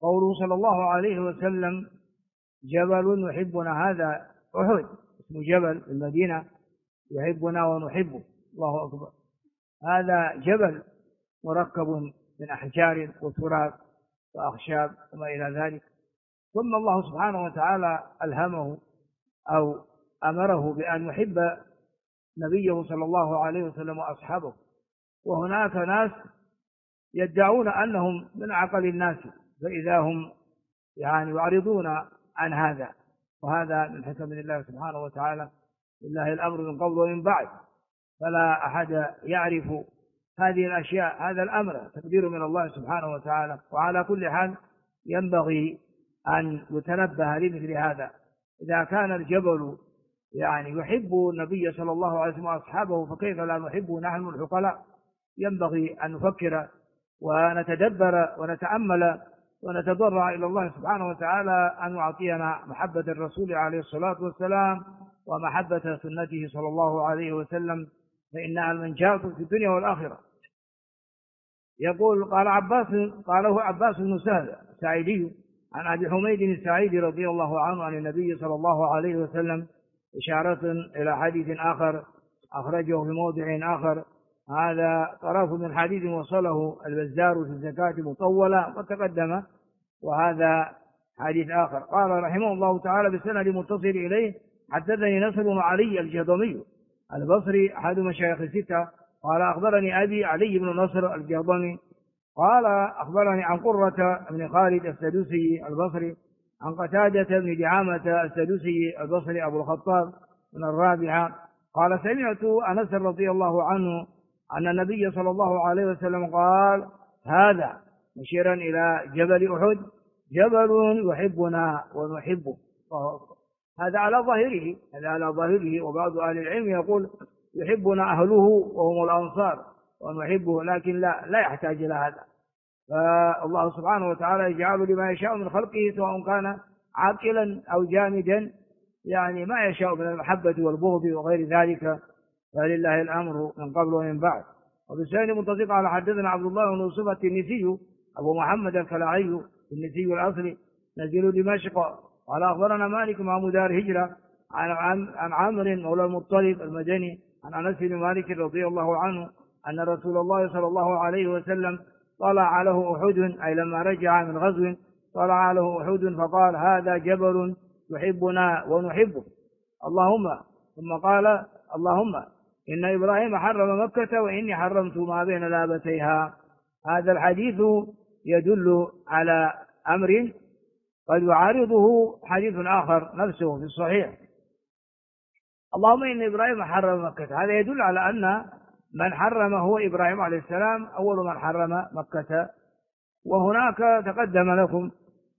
قوله صلى الله عليه وسلم جبل يحبنا، هذا أحد اسمه جبل المدينة يحبنا ونحبه، الله أكبر. هذا جبل مركب من أحجار وتراب وأخشاب وما إلى ذلك، ثم الله سبحانه وتعالى ألهمه أو أمره بأن يحب نبيه صلى الله عليه وسلم وأصحابه. وهناك ناس يدعون أنهم من عقل الناس، فإذا هم يعرضون عن هذا، وهذا من حكم الله سبحانه وتعالى، لله الأمر من قبل ومن بعد، فلا أحد يعرف هذه الأشياء، هذا الأمر تقدير من الله سبحانه وتعالى. وعلى كل حال ينبغي أن يتنبه لمثل هذا. إذا كان الجبل يحب النبي صلى الله عليه وسلم وأصحابه، فكيف لا نحبه نحن العقلاء؟ ينبغي أن نفكر ونتدبر ونتأمل ونتضرع إلى الله سبحانه وتعالى أن يعطينا محبة الرسول عليه الصلاة والسلام ومحبة سنته صلى الله عليه وسلم، فإنها المنجاة في الدنيا والآخرة. يقول قاله عباس بن سهل الساعدي عن أبي حميد الساعدي رضي الله عنه عن النبي صلى الله عليه وسلم، إشارة إلى حديث آخر أخرجه في موضع آخر. هذا طرف من حديث وصله البزار في الزكاة مطولة وتقدم، وهذا حديث آخر. قال رحمه الله تعالى بسند متصل إليه: حدثني نصر بن علي الجهضمي البصري أحد مشايخ الستة قال أخبرني أبي علي بن نصر الجهضمي قال أخبرني عن قرة بن خالد السدوسي البصري عن قتادة بن دعامة السدوسي البصري أبو الخطاب من الرابعة قال سمعت أنس رضي الله عنه أن النبي صلى الله عليه وسلم قال: هذا مشيرا إلى جبل أحد جبل يحبنا ونحبه. هذا على ظاهره، وبعض أهل العلم يقول يحبنا أهله وهم الأنصار ونحبه، لكن لا يحتاج إلى هذا. فالله سبحانه وتعالى يجعل لما يشاء من خلقه، سواء كان عاقلا أو جامدا، ما يشاء من المحبة والبغض وغير ذلك، فلله الأمر من قبل ومن بعد. وبالسند منتصق على حدثنا عبد الله بن يوسف التنيسي أبو محمد الكلاعي التنيسي الأصلي نزيل دمشق قال أخبرنا مالك محمود دار هجرة عن عامر مولى المطلب المدني عن أنس بن مالك رضي الله عنه أن رسول الله صلى الله عليه وسلم طلع له أحد، أي لما رجع من غزو طلع له أحد فقال: هذا جبل يحبنا ونحبه، ثم قال: اللهم إن إبراهيم حرم مكة وإني حرمت ما بين لابتيها. هذا الحديث يدل على أمر قد يعارضه حديث آخر نفسه في الصحيح: اللهم إن إبراهيم حرم مكة. هذا يدل على أن من حرم هو إبراهيم عليه السلام أول من حرم مكة. وهناك تقدم لكم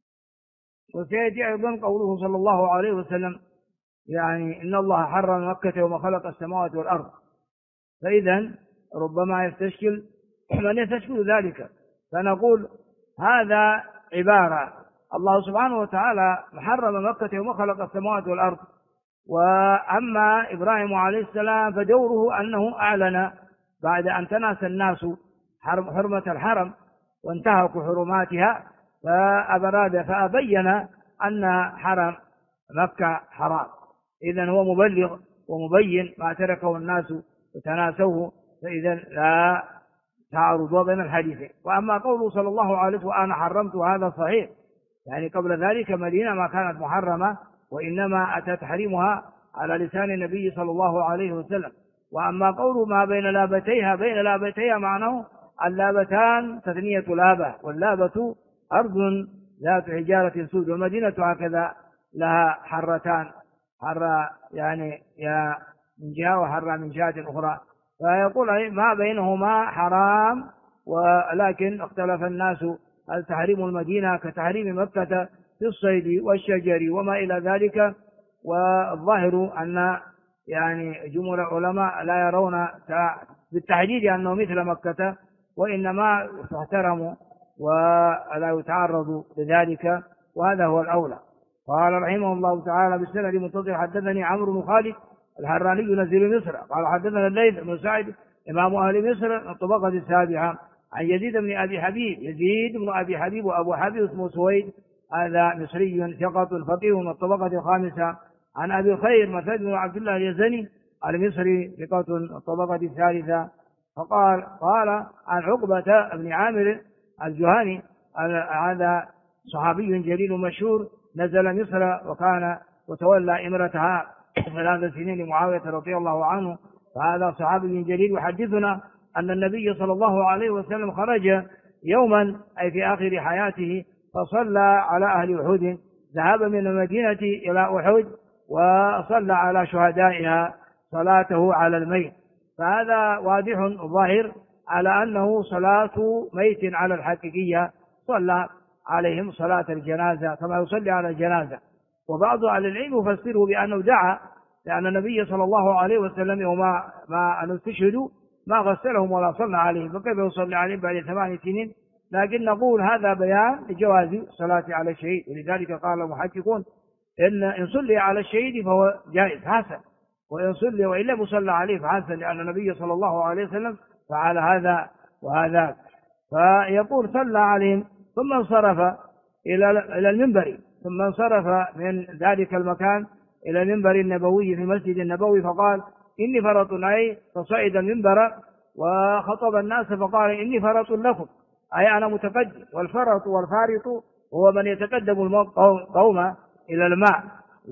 وسيأتي أيضا قوله صلى الله عليه وسلم إن الله حرم مكة يوم خلق السماوات والأرض. فإذا ربما يستشكل من يستشكل ذلك، فنقول هذا عبارة الله سبحانه وتعالى حرم مكة يوم خلق السماوات والأرض، وأما إبراهيم عليه السلام فدوره أنه أعلن بعد أن تناسى الناس حرمة الحرم وانتهكوا حرماتها، فأبين أن حرم مكة حرام. إذن هو مبلغ ومبين ما تركه الناس وتناسوه، فإذا لا تعارض بين الحديثين. وأما قوله صلى الله عليه وسلم وأنا حرمت، هذا صحيح، قبل ذلك مدينة ما كانت محرمة، وإنما أتى تحريمها على لسان النبي صلى الله عليه وسلم. وأما قوله ما بين لابتيها معناه اللابتان تثنية لابة، واللابة أرض ذات حجارة سود، والمدينة هكذا لها حرتان، حرة يا من جهة وحرة من جهة أخرى، فيقول ما بينهما حرام. ولكن اختلف الناس هل تحريم المدينة كتحريم مكة في الصيد والشجر وما إلى ذلك. والظاهر أن جمهور العلماء لا يرون بالتحديد أنه مثل مكة، وإنما تحترم ولا يتعرض لذلك، وهذا هو الأولى. قال رحمه الله تعالى بالسند المتصل حدثني عمرو بن خالد الحراني نزيل مصر قال حدثنا الليث بن سعد إمام أهل مصر الطبقة السابعة عن يزيد بن أبي حبيب، يزيد بن أبي حبيب وأبو حبيب اسمه سويد، هذا مصري ثقة فقيه من الطبقة الخامسة. عن أبي الخير مسعود بن عبد الله اليزني المصري ثقة الطبقة الثالثة. قال عن عقبة بن عامر الجهني، هذا صحابي جليل مشهور نزل مصر وكان وتولى إمرتها 3 سنين لمعاوية رضي الله عنه، فهذا صحابي جليل يحدثنا أن النبي صلى الله عليه وسلم خرج يوما أي في آخر حياته فصلى على أهل أحد، ذهب من المدينة إلى أحد وصلى على شهدائها صلاته على الميت، فهذا واضح ظاهر على أنه صلاة ميت على الحقيقية، صلى عليهم صلاة الجنازة كما يصلي على الجنازة. وبعض أهل العلم يفسره بأنه دعا، لأن النبي صلى الله عليه وسلم يوم ما أن استشهدوا ما غسلهم ولا صلى عليهم، فكيف يصلي عليهم بعد 8 سنين؟ لكن نقول هذا بيان لجواز الصلاة على الشهيد، ولذلك قال المحققون إن صلي على الشهيد فهو جائز حسن، وإن صلي وإن لم يصلى عليه فحسن، لأن النبي صلى الله عليه وسلم فعل هذا وهذا. فيقول صلى عليهم ثم انصرف إلى المنبر، ثم انصرف من ذلك المكان إلى المنبر النبوي في المسجد النبوي فقال إني فرط، أي فصعد المنبر وخطب الناس فقال إني فرط لكم، أي أنا متقدم. والفرط والفارط هو من يتقدم القوم إلى الماء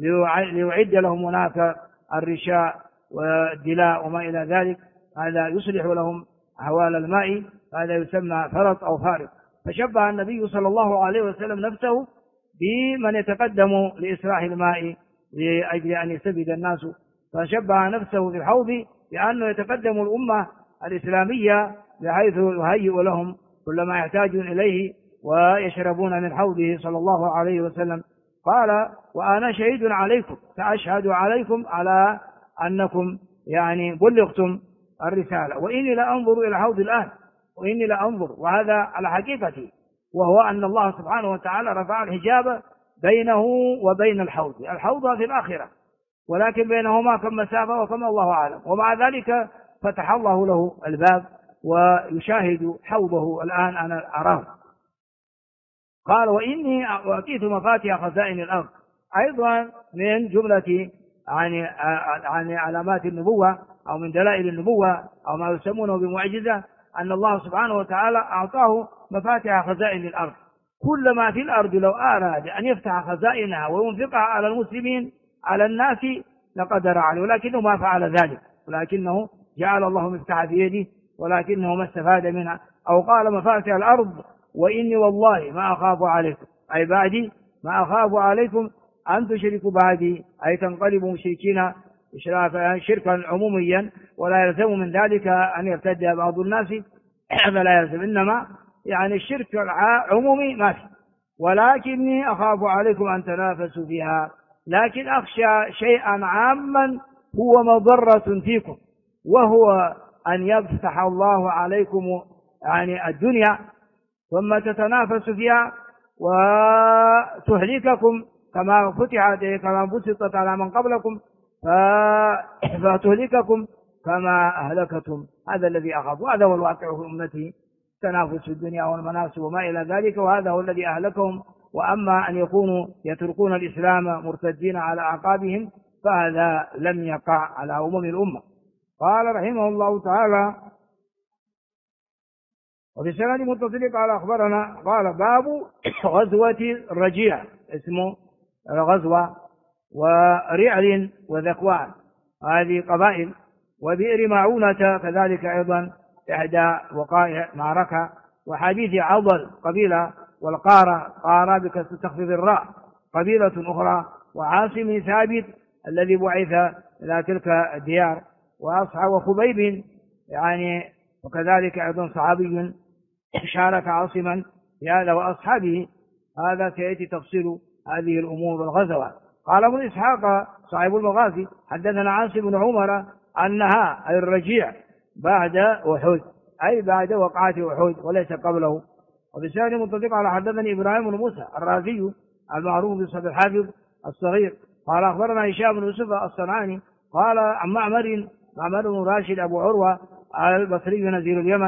ليعد لهم هناك الرشاء والدلاء وما إلى ذلك، هذا يصلح لهم أحوال الماء، هذا يسمى فرط أو فارط. فشبه النبي صلى الله عليه وسلم نفسه بمن يتقدم لإسراح الماء لأجل أن يستفيد الناس، فشبه نفسه في الحوض بأنه يتقدم الأمة الإسلامية بحيث يهيئ لهم كل ما يحتاجون إليه ويشربون من حوضه صلى الله عليه وسلم. قال وأنا شهيد عليكم، فأشهد عليكم على أنكم يعني بلغتم الرسالة، وإني لأنظر إلى الحوض الآن، وإني لأنظر، وهذا على حقيقته، وهو أن الله سبحانه وتعالى رفع الحجاب بينه وبين الحوض. الحوض في الآخرة، ولكن بينهما كم مسافة وكم الله أعلم، ومع ذلك فتح الله له الباب ويشاهد حوضه الآن أنا أراه. قال وإني أعطيت مفاتيح خزائن الأرض، أيضا من جملة عن علامات النبوة أو من دلائل النبوة أو ما يسمونه بمعجزة، أن الله سبحانه وتعالى أعطاه مفاتيح خزائن الأرض. كل ما في الأرض لو أراد أن يفتح خزائنها وينفقها على المسلمين على الناس لقدر عليه، ولكنه ما فعل ذلك، ولكنه جعل الله مفتاح في يده ولكنه ما استفاد منها. أو قال مفاتيح الأرض وإني والله ما أخاف عليكم، أي بعدي ما أخاف عليكم أن تشركوا بعدي، أي تنقلبوا مشركين شركا عموميا، ولا يلزم من ذلك أن يرتد بعض الناس، فلا يلزم، إنما يعني الشرك العمومي ما في، ولكني أخاف عليكم أن تنافسوا فيها، لكن أخشى شيئا عاما هو مضرة فيكم، وهو أن يفتح الله عليكم يعني الدنيا ثم تتنافسوا فيها وتهلككم كما كما بسطت على من قبلكم فتهلككم كما أهلكتم. هذا الذي أخاف، وهذا هو الواقع في أمتي، تنافس في الدنيا والمناصب وما إلى ذلك، وهذا هو الذي أهلكهم. وأما أن يكونوا يتركون الإسلام مرتدين على أعقابهم فهذا لم يقع على عموم الأمة. قال رحمه الله تعالى وفي السند متصل قال أخبرنا، قال باب غزوة الرجيع، اسمه غزوة، ورعل وذكوان هذه قبائل، وبئر معونة كذلك أيضا إحدى وقائع معركة، وحديث عضل قبيلة، والقارة بكسر تخفيف الراء قبيلة أخرى، وعاصم ثابت الذي بعث إلى تلك الديار، وأصحاب خبيب يعني وكذلك أيضا صحابي شارك عاصما في هذا وأصحابه. هذا سيأتي تفصيل هذه الأمور والغزوات. قال ابن إسحاق صاحب المغازي حدثنا عاصم بن عمر أنها أي الرجيع بعد أحد، أي بعد وقعة أحد وليس قبله. وبسند متصل على حدثني إبراهيم بن موسى الرازي المعروف بصدر الحافظ الصغير قال أخبرنا هشام بن يوسف الصنعاني قال عن معمر بن راشد أبو عروة البصري نزيل اليمن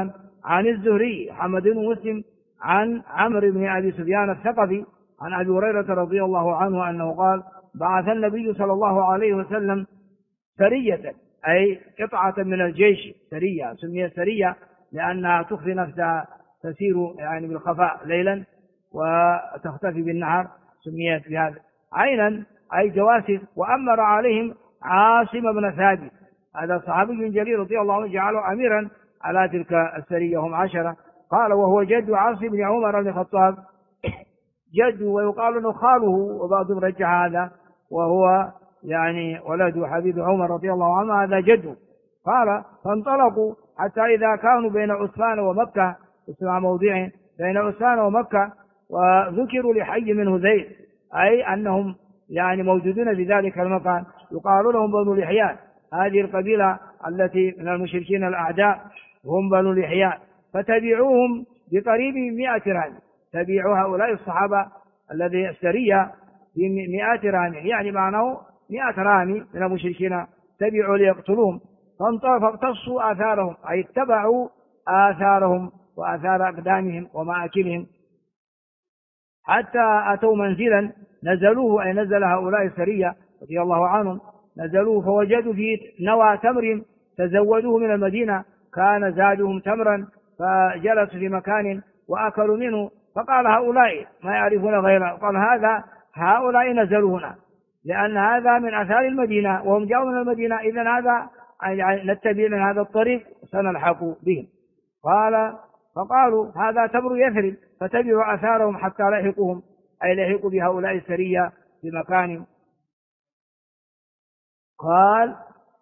عن الزهري محمد بن مسلم عن عمرو بن أبي سفيان الثقفي عن أبي هريرة رضي الله عنه أنه قال: بعث النبي صلى الله عليه وسلم سرية، أي قطعة من الجيش، سرية سميت سرية لأنها تخفي نفسها، تسير يعني بالخفاء ليلا وتختفي بالنهار، سميت بهذا. عينا أي جواسس. وأمر عليهم عاصم بن ثابت، هذا صحابي جليل رضي الله عنه، جعله أميرا على تلك السرية، هم 10. قال: وهو جد عاصم بن عمر بن الخطاب، جد، ويقال له خاله، وبعضهم رجح هذا، وهو يعني ولد حبيب عمر رضي الله عنه، هذا جده. قال: فانطلقوا حتى إذا كانوا بين عثمان ومكة، اسمع موضعين، بين عثمان ومكة، وذكروا لحي من هذيل، أي أنهم يعني موجودون في ذلك المكان، يقال لهم بنو لحيان، هذه القبيلة التي من المشركين الأعداء هم بنو لحيان. فتبعوهم بقريب 100 رامي، تبعوا هؤلاء الصحابة الذي السرية ب100 رامي، يعني معناه 100 رامي من المشركين تبعوا ليقتلوهم. فاقتصوا آثارهم، أي اتبعوا آثارهم وآثار أقدامهم ومآكلهم، حتى أتوا منزلا نزلوه، أي نزل هؤلاء السرية رضي الله عنهم، نزلوه فوجدوا فيه نوى تمر تزودوه من المدينة، كان زادهم تمرا، فجلسوا في مكان وأكلوا منه. فقال هؤلاء ما يعرفون غيره، قال هؤلاء نزلوا هنا لأن هذا من أثار المدينة وهم جاءوا من المدينة، إذن هذا يعني نتبع من هذا الطريق سنلحق بهم. فقالوا هذا تمر يثرب، فتبعوا أثارهم حتى لحقوهم، أي لحقوا بهؤلاء السرية في مكان. قال: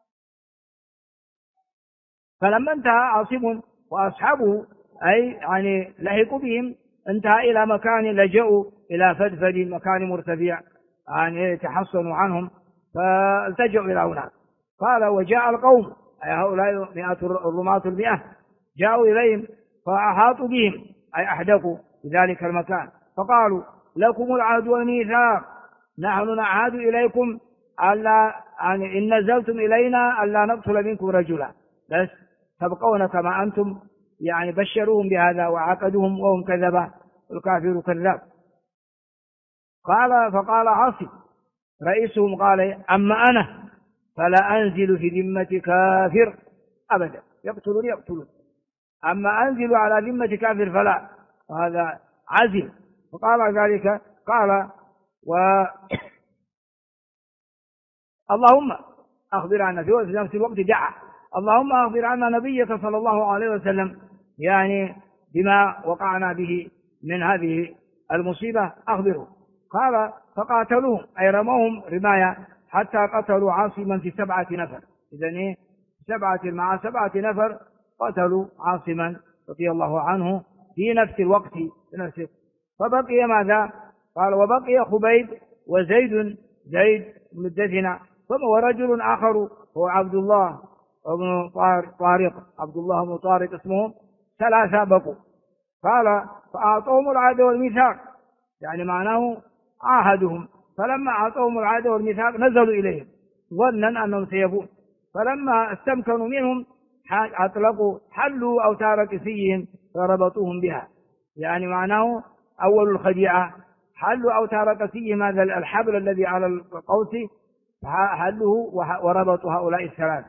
فلما انتهى عاصم وأصحابه، أي يعني لحقوا بهم، انتهى إلى مكان لجأوا إلى فدفد، مكان مرتفع يعني يتحصنوا عنهم، فالتجأوا إلى هناك. قال: وجاء القوم، أي هؤلاء 100 الرماة 100 جاءوا إليهم فأحاطوا بهم، أي أحدقوا في ذلك المكان، فقالوا: لكم العهد والميثاق، نحن نعهد إليكم ألا يعني إن نزلتم إلينا ألا نقتل منكم رجلا، بس تبقون كما أنتم. يعني بشروهم بهذا وعقدهم وهم كذبة، الكافر كذاب. فقال عاصم رئيسهم، قال: أما أنا فلا أنزل في ذمة كافر أبدا، يقتلون، أما أنزل على ذمة كافر فلا، وهذا عزم. فقال ذلك، قال: اللهم أخبر عنا، في نفس الوقت دعا: اللهم أخبر عنا نبيك صلى الله عليه وسلم، يعني بما وقعنا به من هذه المصيبة أخبره. قال: فقاتلوهم، أي رموهم رماية، حتى قتلوا عاصما في 7 نفر. إذن 7 مع 7 نفر قتلوا عاصما رضي الله عنه في نفس الوقت بنفسه. فبقي ماذا؟ قال: وبقي خبيب وزيد، زيد بن الدثنة، ورجل آخر هو عبد الله بن طارق، عبد الله بن طارق اسمه، 3 بقوا. قال: فأعطوهم العهد والميثاق، يعني معناه عاهدهم، فلما أعطوهم العهد والميثاق نزلوا إليهم ظنا أنهم سيفون، فلما استمكنوا منهم أطلقوا، حلوا أوتار كسيهم فربطوهم بها، يعني معناه أول الخديعة حلوا أوتار كسيهم، هذا الحبل الذي على القوس حلوه وربطوا هؤلاء 3.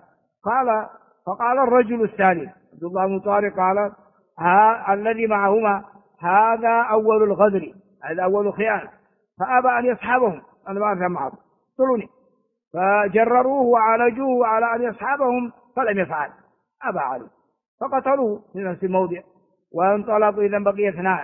فقال الرجل الثالث عبد الله بن طارق، قال: الذي معهما هذا أول الغدر، هذا أول خيانة، فأبى أن يصحبهم، أنا ما أفهم معه، اقتلوني. فجرروه وعالجوه على أن يصحبهم فلم يفعل، أبى عليه، فقتلوه في نفس الموضع. وانطلقوا، إذا بقي 2،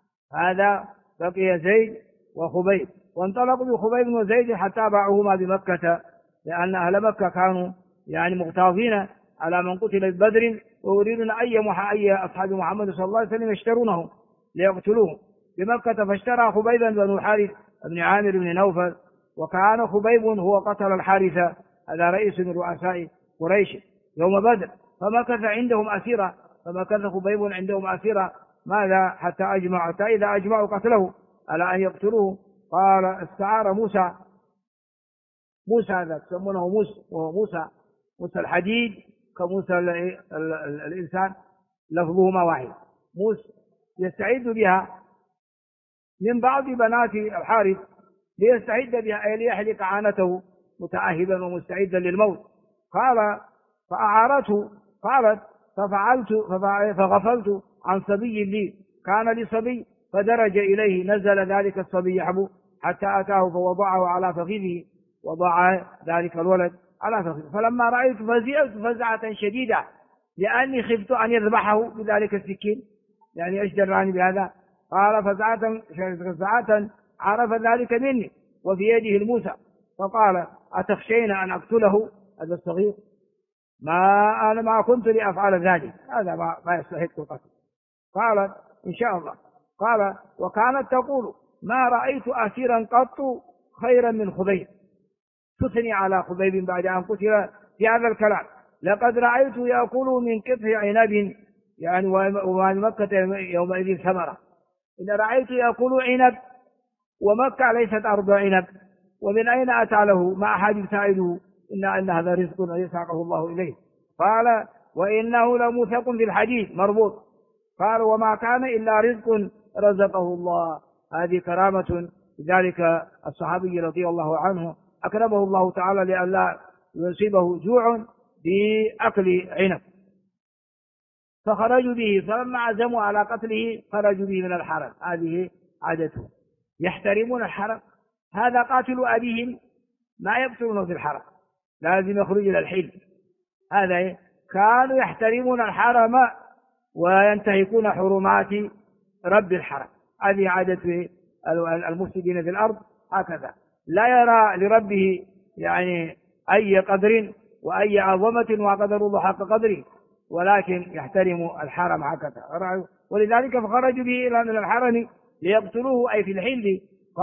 هذا بقي زيد وخبيب، وانطلقوا بخبيب وزيد حتى باعوهما بمكة، لأن أهل مكة كانوا يعني مغتاظين على من قتل ببدر، ويريدون أي أصحاب محمد صلى الله عليه وسلم يشترونه ليقتلوه بمكة. فاشترى خبيبا بن الحارث بن عامر بن نوفل، وكان خبيب هو قتل الحارث، هذا رئيس من رؤساء قريش يوم بدر، فمكث عندهم أسيرا، فمكث خبيب عندهم أسيرا، ماذا؟ حتى إذا أجمعوا قتله على أن يقتلوه. قال: استعار موسى هذا تسمونه موسى، وهو موسى الحديد كموسى الإنسان، لفظهما واحد. موسى يستعد بها من بعض بنات الحارث ليستعد بها أي ليحلق عانته متأهبا ومستعدا للموت. قال فأعارته، قالت فغفلت عن صبي لي، كان لي صبي فدرج إليه، نزل ذلك الصبي يحبو حتى أتاه فوضعه على فخذه، وضع ذلك الولد على فخذه. فلما رأيت فزعت فزعة شديدة لأني خفت أن يذبحه بذلك السكين، يعني إيش دراني بهذا؟ قال فزعة عرف ذلك مني وفي يده الموسى، فقال أتخشين أن أقتله هذا الصغير؟ أنا ما كنت لأفعل ذلك، هذا ما يستحق القتل. قالت إن شاء الله. قال وكانت تقول ما رأيت أسيرا قط خيرا من خبيب، تثني على خبيب بعد أن قتل في هذا الكلام. لقد رأيت يأكل من قطع عنب، يعني ومن مكة يومئذ ثمرة، إن رأيت يأكل عنب ومكة ليست أرض عنب، ومن أين أتى له ما أحد يساعده؟ إن هذا رزق يساقه الله إليه. قال وإنه لموثق في الحديث مربوط. قال وما كان إلا رزق رزقه الله. هذه كرامة لذلك الصحابي رضي الله عنه، أكرمه الله تعالى لئلا يصيبه جوع بأكل عنب. فخرجوا به، فلما عزموا على قتله خرجوا به من الحرم. هذه عادته، يحترمون الحرم. هذا قاتل أبيهم ما يقتلونه في الحرم، لازم يخرج إلى الحل. هذا كانوا يحترمون الحرم وينتهكون حرمات رب الحرم. هذه عادة المفسدين في الأرض، هكذا لا يرى لربه يعني أي قدر وأي عظمة وقدر الله حق قدره، ولكن يحترم الحرم هكذا. ولذلك فخرجوا به إلى من الحرم ليقتلوه أي في الحل.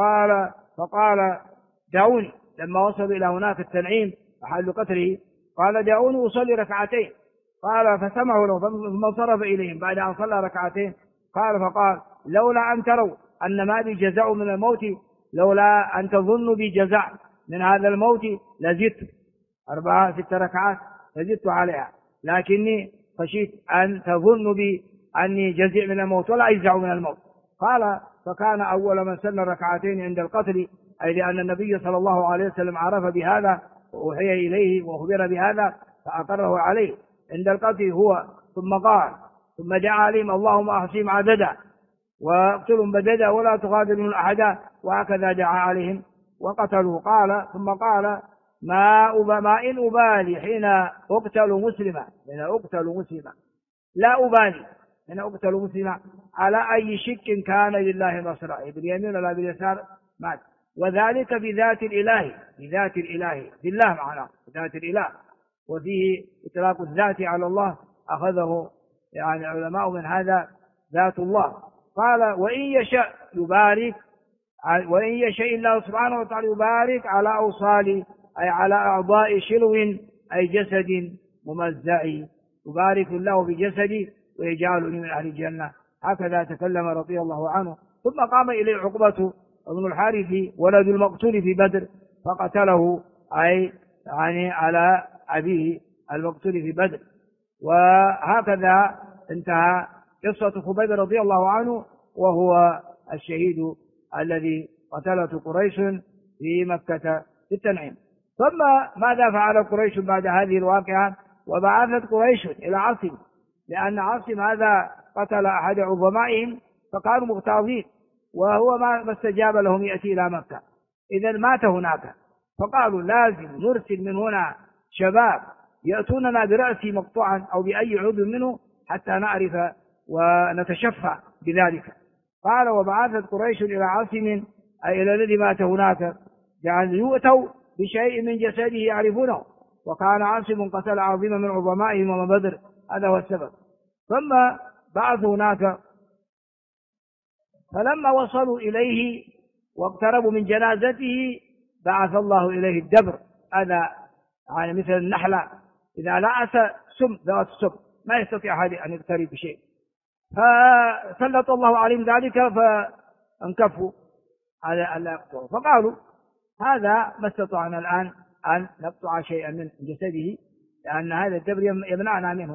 فقال دعوني، لما وصلوا إلى هناك التنعيم محل قتله، قال دعوني أصلي ركعتين. قال فسمعوا له ثم انصرف إليهم بعد أن صلى ركعتين. فقال لولا أن تروا أن ما بي جزاء من الموت، لولا أن تظنوا بي جزاء من هذا الموت لزدت 4-6 ركعات لزدت عليها، لكني خشيت أن تظنوا بي أني جزع من الموت ولا أجزع من الموت. قال فكان أول من سن ركعتين عند القتل، أي لأن النبي صلى الله عليه وسلم عرف بهذا وأوحي إليه وأخبر بهذا فأقره عليه عند القتل هو. ثم دعا عليهم اللهم أحصهم عددا واقتلهم بددا ولا تغادر من أحدا، وهكذا دعا عليهم وقتلوا. ثم قال ما إن أبالي حين أقتل مسلما، لا أبالي حين أقتل مسلما على أي شك كان لله نصرا، باليمين ولا باليسار مات. وذلك بذات الإله بالله معناه ذات الإله، وفيه إطلاق الذات على الله أخذه يعني علماء من هذا ذات الله. قال وإن يشاء الله سبحانه وتعالى يبارك على أوصال، أي على أعضاء شلو أي جسد ممزع، يبارك الله بجسدي ويجعلني من أهل الجنة. هكذا تكلم رضي الله عنه. ثم قام إليه عقبة بن الحارث ولد المقتول في بدر فقتله، أي يعني على أبيه المقتول في بدر. وهكذا انتهى قصة خبيب رضي الله عنه، وهو الشهيد الذي قتلته قريش في مكة في التنعيم. ثم ماذا فعل قريش بعد هذه الواقعة؟ وبعثت قريش إلى عاصم، لأن عاصم هذا قتل أحد عظمائهم فكانوا مغتاظين، وهو ما استجاب لهم يأتي إلى مكة، إذا مات هناك. فقالوا لازم نرسل من هنا شباب يأتوننا برأسه مقطوعا أو بأي عضو منه حتى نعرف ونتشفع بذلك. قال وبعثت قريش إلى عاصم، أي إلى الذي مات هناك، يعني يؤتوا بشيء من جسده يعرفونه، وكان عاصم قتل عظيما من عظمائهم ومن بدر، هذا هو السبب. ثم بعثوا هناك، فلما وصلوا إليه واقتربوا من جنازته بعث الله إليه الدبر، هذا يعني مثل النحلة إذا لعس ذات السم ما يستطيع أحد أن يقترب بشيء، فسلط الله عليهم ذلك فانكفوا على أن لا يقتلوا. فقالوا هذا ما استطعنا الآن أن نقطع شيئا من جسده، لأن هذا الدبر يمنعنا منه.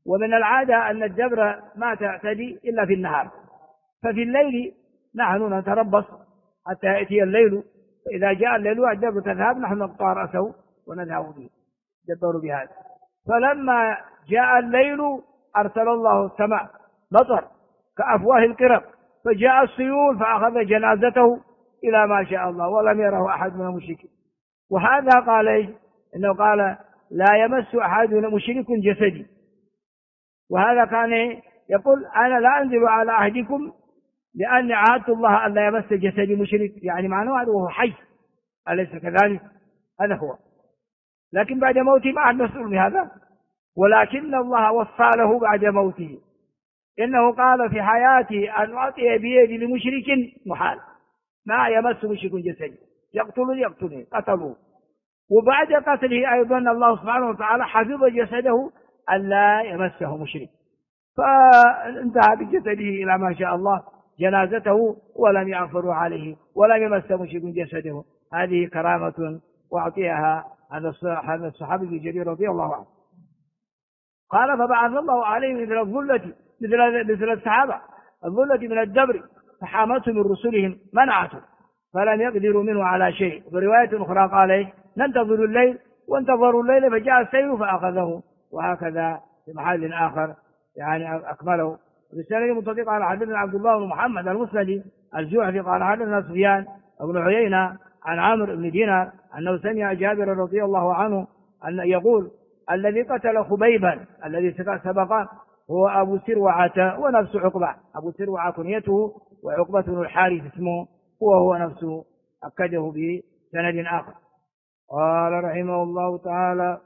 ومن العادة أن الدبر ما تعتدي إلا في النهار، ففي الليل نحن نتربص حتى يأتي الليل، فإذا جاء الليل والدبر تذهب نحن نقطع رأسه ونذهب به دبروا بهذا. فلما جاء الليل أرسل الله السماء مطر كأفواه القرب، فجاء السيول فأخذ جنازته إلى ما شاء الله ولم يره أحد من المشركين. وهذا قال إيش؟ إنه قال لا يمس أحد مشرك جسدي، وهذا كان يقول أنا لا أنزل على أحدكم لأني عاهدت الله أن لا يمس جسدي مشرك، يعني معناه هذا وهو حي، أليس كذلك؟ هذا هو. لكن بعد موته ما عاد مسؤول بهذا، ولكن الله وصى له بعد موته، إنه قال في حياتي أن أعطي بيدي لمشرك محال، ما يمس مشرك جسدي، يقتلني قتلوه. وبعد قتله أيضا الله سبحانه وتعالى حفظ جسده أن لا يمسه مشرك، فانتهى بجسده إلى ما شاء الله جنازته ولم يعثروا عليه ولم يمس مشرك جسده. هذه كرامة وأعطيها هذا الصحابي الجليل رضي الله عنه. قال فبعث الله عليه مثل الظلة، مثل السحابة الظلة من الدبر، فحامته من رسلهم منعته فلم يقدروا منه على شيء. برواية أخرى قال ننتظر الليل وانتظروا الليل فجاء السيل فأخذه. وهكذا في محل آخر يعني أكمله. رسالة متصدقة على حدثنا عبد الله بن محمد المسندي الجوحفي قال حدثنا سفيان بن عيينة عن عمرو بن دينار أنه سمع جابر رضي الله عنه أن يقول الذي قتل خبيبا الذي سبق هو أبو سروعة ونفس عقبة. أبو سروعة كنيته وعقبة بن الحارث اسمه، وهو نفسه، أكده بسند آخر. قال رحمه الله تعالى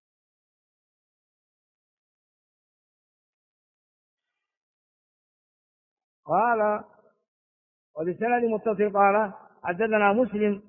قال وبسند متصل قال حدثنا مسلم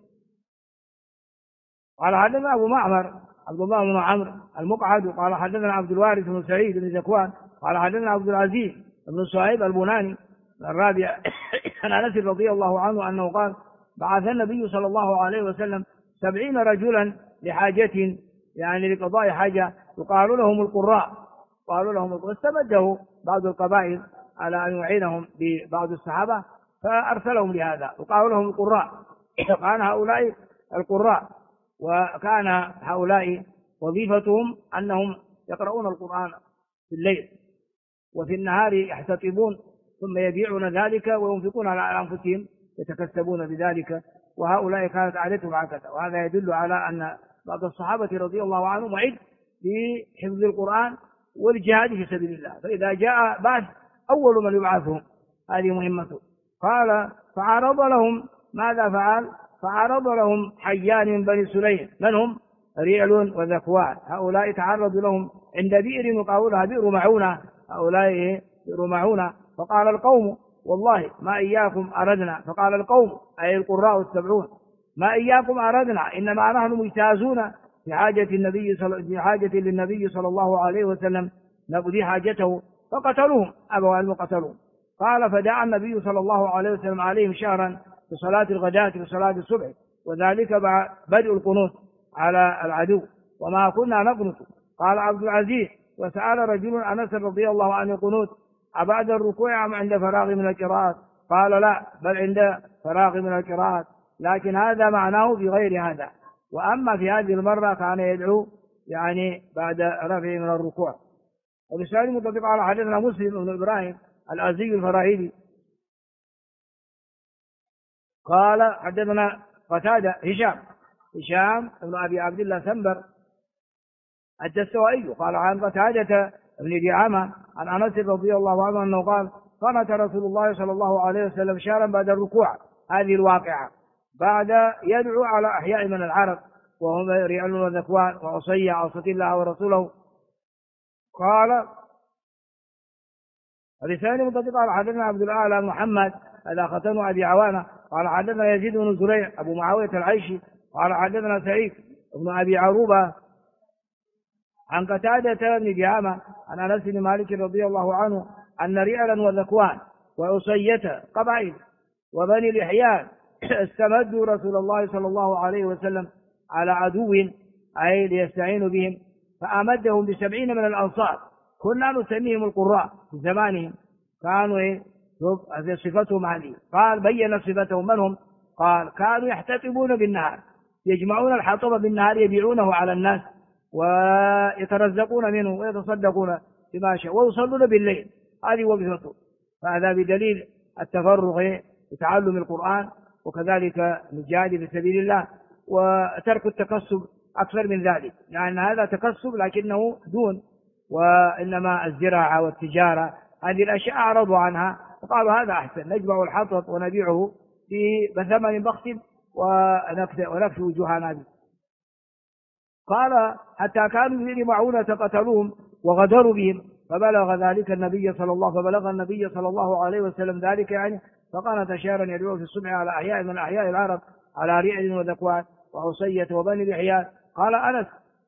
قال حدثنا أبو معمر عبد الله بن عمرو المقعد قال حدثنا عبد الوارث بن سعيد بن ذكوان قال حدثنا عبد العزيز بن صهيب البناني الرابع عن أنس رضي الله عنه أنه قال بعث النبي صلى الله عليه وسلم 70 رجلا لحاجة، يعني لقضاء حاجة، يقال لهم القراء. قالوا لهم واستمده بعض القبائل على أن يعينهم ببعض الصحابة فأرسلهم لهذا، وقالوا لهم القراء. كان هؤلاء القراء، وكان هؤلاء وظيفتهم أنهم يقرؤون القرآن في الليل وفي النهار يحتطبون ثم يبيعون ذلك وينفقون على أنفسهم يتكسبون بذلك. وهؤلاء كانت عادتهم هكذا. وهذا يدل على أن بعض الصحابة رضي الله عنهم معد بحفظ القرآن والجهاد في سبيل الله، فإذا جاء بعث أول من يبعثهم، هذه مهمته. قال فعرض لهم ماذا فعل؟ فعرض لهم حيان من بني سليم، من هم؟ ريعل وذكوان. هؤلاء تعرضوا لهم عند بئر يقال بئر معونة، هؤلاء بئر معونة. فقال القوم والله ما إياكم أردنا، فقال القوم أي القراء 70 ما إياكم أردنا، إنما نحن مجتازون في حاجة للنبي صلى الله عليه وسلم نقضي حاجته، فقتلوهم أبوا أن قتلوهم. قال فدعا النبي صلى الله عليه وسلم عليهم شهرا بصلاة الغداة وصلاة الصبح، وذلك بدء القنوت على العدو، وما كنا نقنط. قال عبد العزيز وسأل رجل أنس رضي الله عنه القنوت أبعد الركوع أم عند فراغ من القراءات؟ قال لا، بل عند فراغ من القراءات، لكن هذا معناه في غير هذا. وأما في هذه المرة كان يدعو يعني بعد رفعه من الركوع. وبسؤال متفق على حديثنا مسلم بن إبراهيم الأزدي الفراهيدي قال حدثنا قتادة هشام بن أبي عبد الله سنبر الدستوائي قال عن قتادة بن دعامة عن أنس رضي الله عنه أنه قال قنت رسول الله صلى الله عليه وسلم شهرا بعد الركوع. هذه الواقعة بعد يدعو على أحياء من العرب وهم ريعل وذكوان وعصية عصت الله ورسوله. قال لسان متفق على حدثنا عبد الأعلى محمد هذا ختن أبي عوانة قال حدثنا يزيد بن زريع أبو معاوية العيشي قال حدثنا سعيد بن أبي عروبة عن قتادة بن دعامة عن أنس بن مالك رضي الله عنه أن ريعلا وذكوان وعصية قبائل وبني الإحيان استمدوا رسول الله صلى الله عليه وسلم على عدو أي ليستعينوا بهم، فأمدهم ب70 من الأنصار كنا نسميهم القراء في زمانهم، كانوا هذه صفتهم هذه. قال بين صفتهم من هم؟ قال كانوا يحتطبون بالنهار، يجمعون الحطب بالنهار يبيعونه على الناس ويترزقون منه ويتصدقون بما شاء، ويصلون بالليل، هذه وظيفتهم. فهذا بدليل التفرغ لتعلم القرآن، وكذلك الجهاد في سبيل الله، وترك التكسب أكثر من ذلك، لأن هذا تكسب لكنه دون، وإنما الزراعة والتجارة هذه الأشياء أعرضوا عنها وقالوا هذا أحسن، نجمع الحطب ونبيعه بثمن بخس ونكفي وجوهنا به. قال حتى كانوا يجمعون فقتلوهم وغدروا بهم، فبلغ النبي صلى الله عليه وسلم ذلك يعني، فقال شهرا يدعو في الصبح على أحياء من أحياء العرب، على رعل وذكوان وعصية وبني لحيان. قال أنس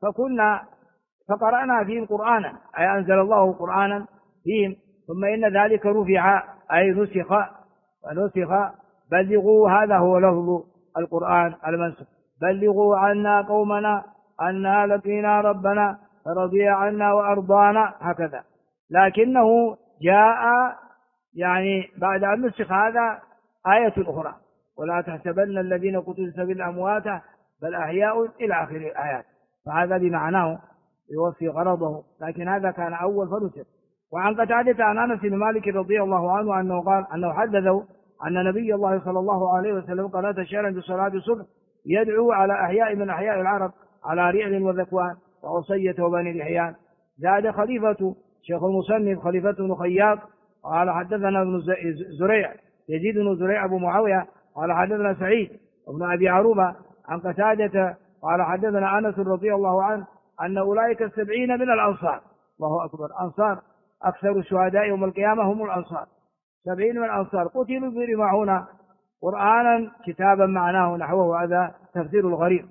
فقرأنا فيهم قرآنا، أي أنزل الله قرآنا فيهم، ثم إن ذلك رفع أي نسخ. بلغوا، هذا هو لفظ القرآن المنسوخ، بلغوا عنا قومنا أنا لقينا ربنا فرضي عنا وأرضانا، هكذا. لكنه جاء يعني بعد أن نسخ هذا آية أخرى، ولا تحسبن الذين قتلوا في سبيل أموات بل أحياء إلى آخر الآيات، فهذا بمعناه يوفي غرضه، لكن هذا كان أول فنسخ. وعن قتادة عن أنس بن مالك رضي الله عنه أنه قال أنه حدثه أن نبي الله صلى الله عليه وسلم قال شهرا بصلاة الصبح يدعو على أحياء من أحياء العرب، على رعل وذكوان وعصية وبني لحيان. زاد خليفة شيخ المصنف خليفة بن خياط قال حدثنا ابن زريع يزيد بن زريع أبو معاوية قال حدثنا سعيد وابن أبي عروبة عن قتادة قال حدثنا أنس رضي الله عنه أن أولئك 70 من الأنصار، الله أكبر، أنصار أكثر الشهداء يوم القيامة هم الأنصار، 70 من الأنصار قتلوا يجمعون قرآنا كتابا معناه نحوه، هذا تفسير الغريب.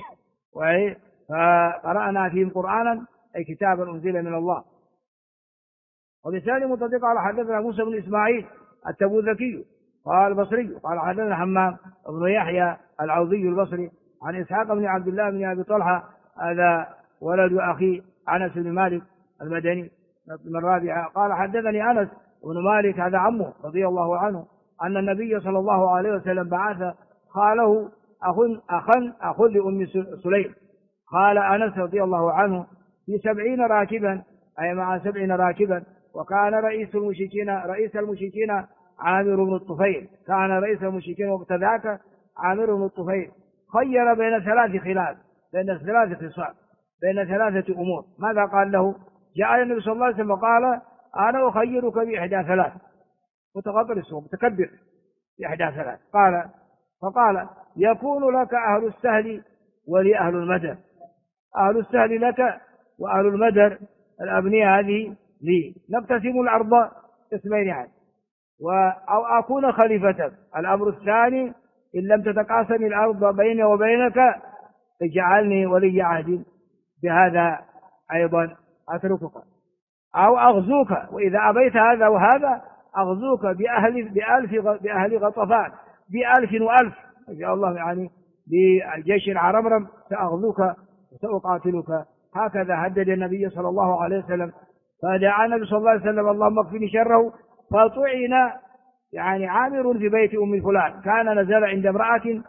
فقرأنا فيهم قرآنا أي كتابا أنزل من الله. وبسالي متصدق على حدثنا موسى بن إسماعيل التبوذكي قال البصري قال حدثنا حمام بن يحيى العوضي البصري عن إسحاق بن عبد الله بن أبي طلحة، هذا ولد أخي أنس بن مالك المدني من الرابعة، قال حدثني أنس بن مالك هذا عمه رضي الله عنه أن النبي صلى الله عليه وسلم بعث خاله أخ لأم سليم. قال أنس رضي الله عنه في 70 راكبا، أي مع 70 راكبا، وكان رئيس المشركين عامر بن الطفيل، كان رئيس المشركين وقت ذاك عامر بن الطفيل، خير بين ثلاث خصال، بين ثلاثة أمور. ماذا قال له؟ جاء النبي صلى الله عليه وسلم وقال أنا أخيرك بإحدى ثلاث، متغطرس ومتكبر بإحدى ثلاث. فقال يكون لك أهل السهل ولي أهل المدر، أهل السهل لك وأهل المدر الأبنية هذه لي، نقتسم الأرض قسمين يعني، أو أكون خليفتك. الأمر الثاني إن لم تتقاسم الأرض بيني وبينك اجعلني ولي عهد، بهذا أيضا أتركك، أو أغزوك، وإذا أبيت هذا وهذا أغزوك بأهل غطفان ب1000 وألف إن شاء الله، يعني بالجيش العرمرم سأغزوك وسأقاتلك. هكذا هدد النبي صلى الله عليه وسلم. فدعا النبي صلى الله عليه وسلم اللهم اكفني شره، فطعن يعني عامر في بيت أم فلان، كان نزل عند امرأة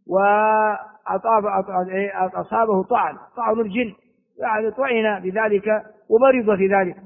وأصابه طعن الجن، يعني طعن بذلك ومرض في ذلك.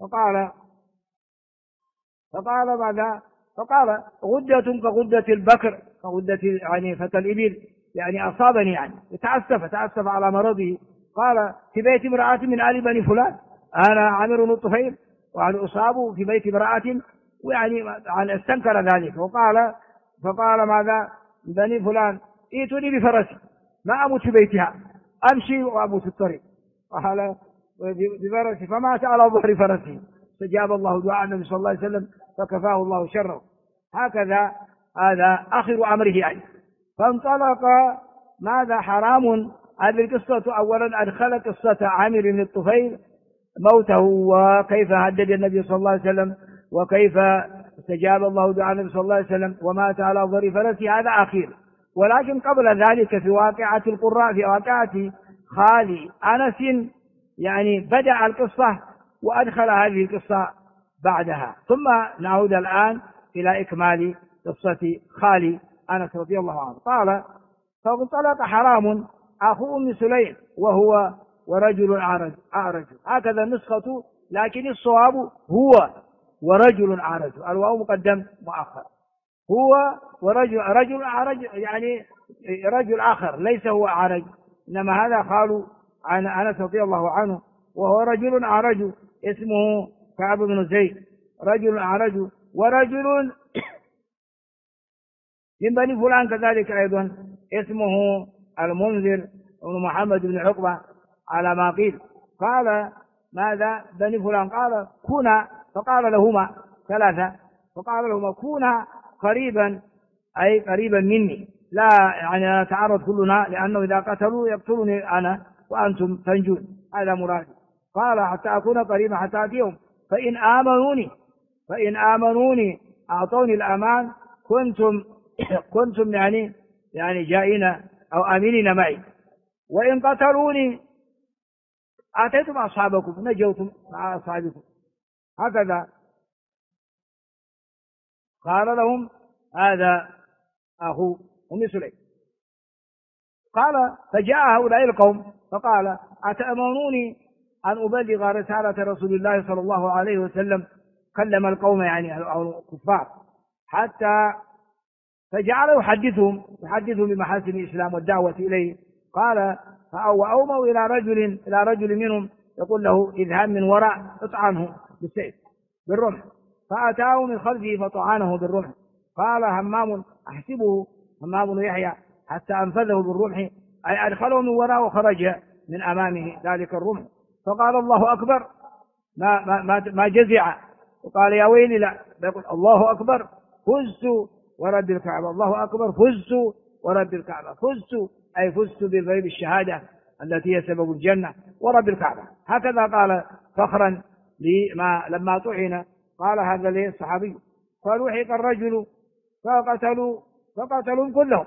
فقال ماذا؟ فقال غدة كغدة البكر، كغدة يعني فتى الإبل، يعني أصابني، يعني تعسف على مرضه. قال في بيت امرأة من آل بني فلان، أنا عامر بن الطفيل وأنا أصاب في بيت امرأة، ويعني استنكر ذلك. فقال ماذا؟ بني فلان ائتوني بفرسي ما أموت في بيتها، أمشي وأموت في الطريق. قال بفرسي فمات على ظهر فرسه، فجاب الله دعاء النبي صلى الله عليه وسلم فكفاه الله شره. هكذا هذا آخر أمره يعني. فانطلق. ماذا حرام؟ هذه القصة أولا أدخل قصة عامر بن الطفيل موته، وكيف هدد النبي صلى الله عليه وسلم، وكيف استجاب الله دعاء النبي صلى الله عليه وسلم ومات على ظهر فرسه، هذا أخير. ولكن قبل ذلك في واقعة القراء، في واقعة خالي أنس، يعني بدأ القصة وأدخل هذه القصة بعدها. ثم نعود الآن إلى إكمال قصة خالي أنس رضي الله عنه. قال: فانطلق حرام أخو أم سليم وهو ورجل أعرج. هكذا النسخة، لكن الصواب هو ورجل أعرج، الواو مقدم مؤخر. هو رجل أعرج، يعني رجل آخر ليس هو أعرج، إنما هذا خال عن أنس رضي الله عنه، وهو رجل أعرج اسمه كعب بن زيد، رجل أعرج ورجل من بني فلان كذلك أيضا اسمه المنذر بن محمد بن عقبة على ما قيل. قال: ماذا بني فلان؟ قال: كنا، فقال لهما ثلاثة، فقال لهما: كنا قريبا، أي قريبا مني، لا يعني نتعرض كلنا، لأنه إذا قتلوا يقتلني أنا وأنتم تنجون، هذا مرادي. قال: حتى أكون قريبا حتى أتيهم، فإن آمنوني أعطوني الأمان كنتم يعني جائين أو آمنين معي، وإن قتلوني آتيتم أصحابكم، نجوتم مع أصحابكم. هكذا قال لهم هذا أخو أم سليم. قال: فجاء هؤلاء القوم فقال: أتأمروني أن أبلغ رسالة رسول الله صلى الله عليه وسلم؟ كلم القوم يعني الكفار، حتى فجعل يحدثهم بمحاسن الإسلام والدعوة إليه. قال: وأوموا إلى رجل منهم يقول له: اذهب من وراء اطعنه بالسيف بالرمح، فأتاه من خلفه فطعنه بالرمح. قال همام أحسبه همام بن يحيى حتى أنفذه بالرمح، أي أدخله من وراء وخرج من أمامه ذلك الرمح. فقال: الله أكبر، ما جزع، وقال: يا ويلي، لا، يقول: الله أكبر، فزت ورب الكعبة، الله أكبر، فزت ورب الكعبة، فزت أي فزت بالشهادة التي هي سبب الجنة ورب الكعبة. هكذا قال فخرا لما طعن. قال هذا ليه الصحابي: فلوحق الرجل فقتلوا كلهم.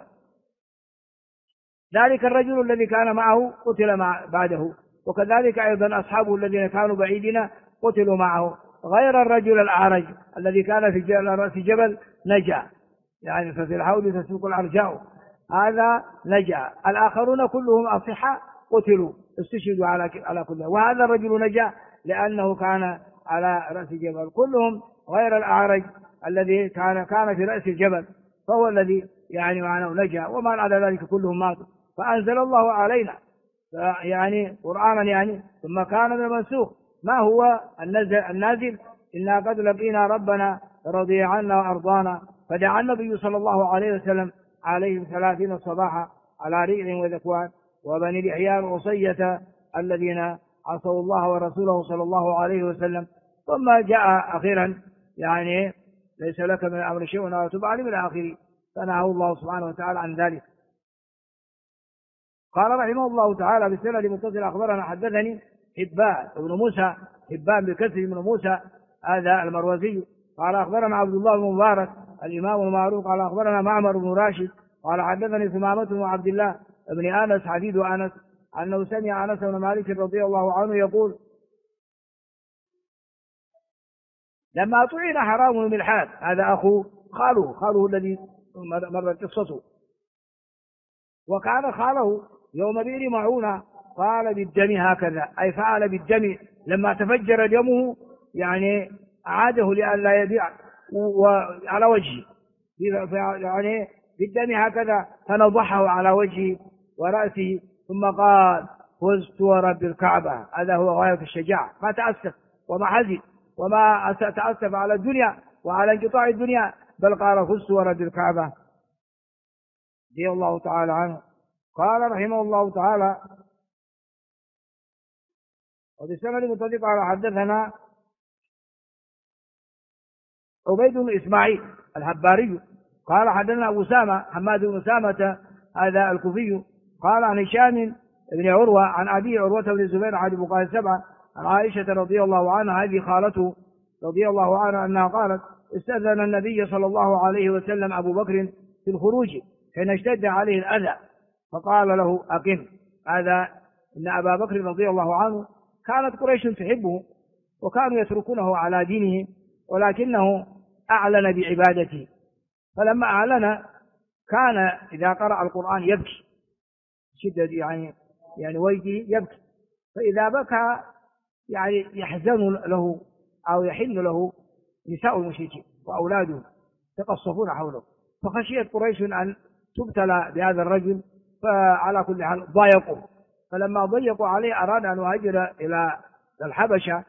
ذلك الرجل الذي كان معه قتل بعده، وكذلك أيضا أصحابه الذين كانوا بعيدين قتلوا معه، غير الرجل الأعرج الذي كان في رأس جبل نجا، يعني ففي الحوض تسوق الأرجاء، هذا نجا. الآخرون كلهم أصحاء قتلوا استشهدوا على كله، وهذا الرجل نجا لأنه كان على رأس جبل. كلهم غير الأعرج الذي كان في رأس الجبل، فهو الذي يعني معناه نجا، وما بعد ذلك كلهم ماتوا. فأنزل الله علينا يعني قرآنا يعني ثم كان من المنسوخ. ما هو النازل؟ إنا قد لقينا ربنا رضي عنا وأرضانا، فدعا النبي صلى الله عليه وسلم عليهم 30 صباحا على ريع وذكوان وبني الإحيان وصية الذين عصوا الله ورسوله صلى الله عليه وسلم. ثم جاء أخيرا يعني ليس لك من الأمر شيء ولا تب عليه من آخره، فنهى الله سبحانه وتعالى عن ذلك. قال رحمه الله تعالى: بسند متصل أخبرنا حدثني حبان بن موسى، حبان بكسر بن موسى هذا المروزي، قال أخبرنا عبد الله بن مبارك الإمام المعروف، قال أخبرنا معمر بن راشد قال حدثني ثمامة بن عبد الله بن أنس حديث أنس أنه سمع أنس بن مالك رضي الله عنه يقول: لما طعن حرام بن ملحان، هذا أخو خاله الذي مرت قصته، وكان خاله يوم بئر معونة قال بالدم هكذا، أي فعل بالدم لما تفجر دمه، يعني أعاده لئلا يبيع وعلى وجهه، يعني بالدم هكذا، فنضحه على وجهه ورأسه، ثم قال: فزت ورب الكعبة. هذا هو غاية الشجاعة، ما تأسف وما حزن وما تأسف على الدنيا وعلى انقطاع الدنيا، بل قال: فزت ورب الكعبة رضي الله تعالى عنه. قال رحمه الله تعالى: وبسند متصل قال حدثنا عبيد بن إسماعيل الحباري قال حدثنا أبو أسامة حماد بن أسامة هذا الكوفي قال عن هشام بن عروة عن أبي عروة بن الزبير عن الفقهاء السبعة عن عائشة رضي الله عنها هذه خالته رضي الله عنها أنها قالت: استأذن النبي صلى الله عليه وسلم أبو بكر في الخروج حين اشتد عليه الأذى، فقال له: أقم. هذا إن أبا بكر رضي الله عنه كانت قريش تحبه، وكانوا يتركونه على دينه، ولكنه أعلن بعبادته. فلما أعلن كان إذا قرأ القرآن يبكي شدة، يعني وجهه يبكي، فإذا بكى يعني يحزن له أو يحن له نساء المشركين وأولاده يتقصفون حوله. فخشيت قريش أن تبتلى بهذا الرجل، فعلى كل حال ضايقوا. فلما ضيقوا عليه أراد أن يهاجر إلى الحبشة،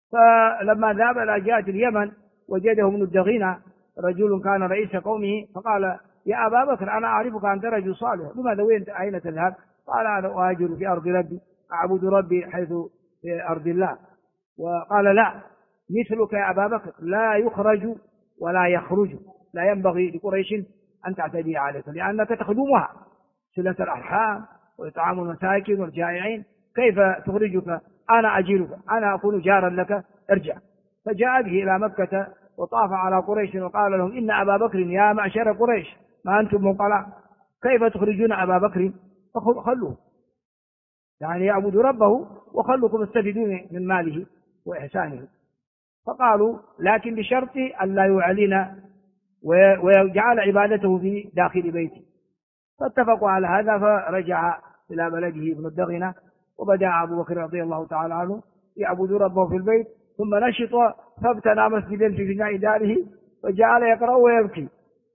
فلما ذهب إلى جهة اليمن وجده ابن الدغينة رجل كان رئيس قومه، فقال: يا أبا بكر أنا أعرفك أنت رجل صالح، لماذا أين تذهب؟ قال: أنا أهاجر في أرض ربي، أعبد ربي حيث في أرض الله. وقال: لا، مثلك يا أبا بكر لا يخرج ولا يخرج، لا ينبغي لقريش أن تعتدي عليك، لأنك تخدمها صلة الأرحام وإطعام المساكين والجائعين، كيف تخرجك؟ أنا أجيرك، أنا أكون جارا لك، ارجع. فجاء به إلى مكة وطاف على قريش وقال لهم: إن أبا بكر يا معشر قريش ما أنتم منقلع، كيف تخرجون أبا بكر؟ خلوه يعني يعبد ربه وخلوكم تستفيدون من ماله وإحسانه. فقالوا: لكن بشرط أن لا يعلن ويجعل عبادته في داخل بيته. فاتفقوا على هذا، فرجع إلى بلده ابن الدغنة، وبدأ أبو بكر رضي الله تعالى عنه يعبد ربه في البيت، ثم نشط فابتنى مسجدا في بناء داره وجعل يقرأ ويبكي.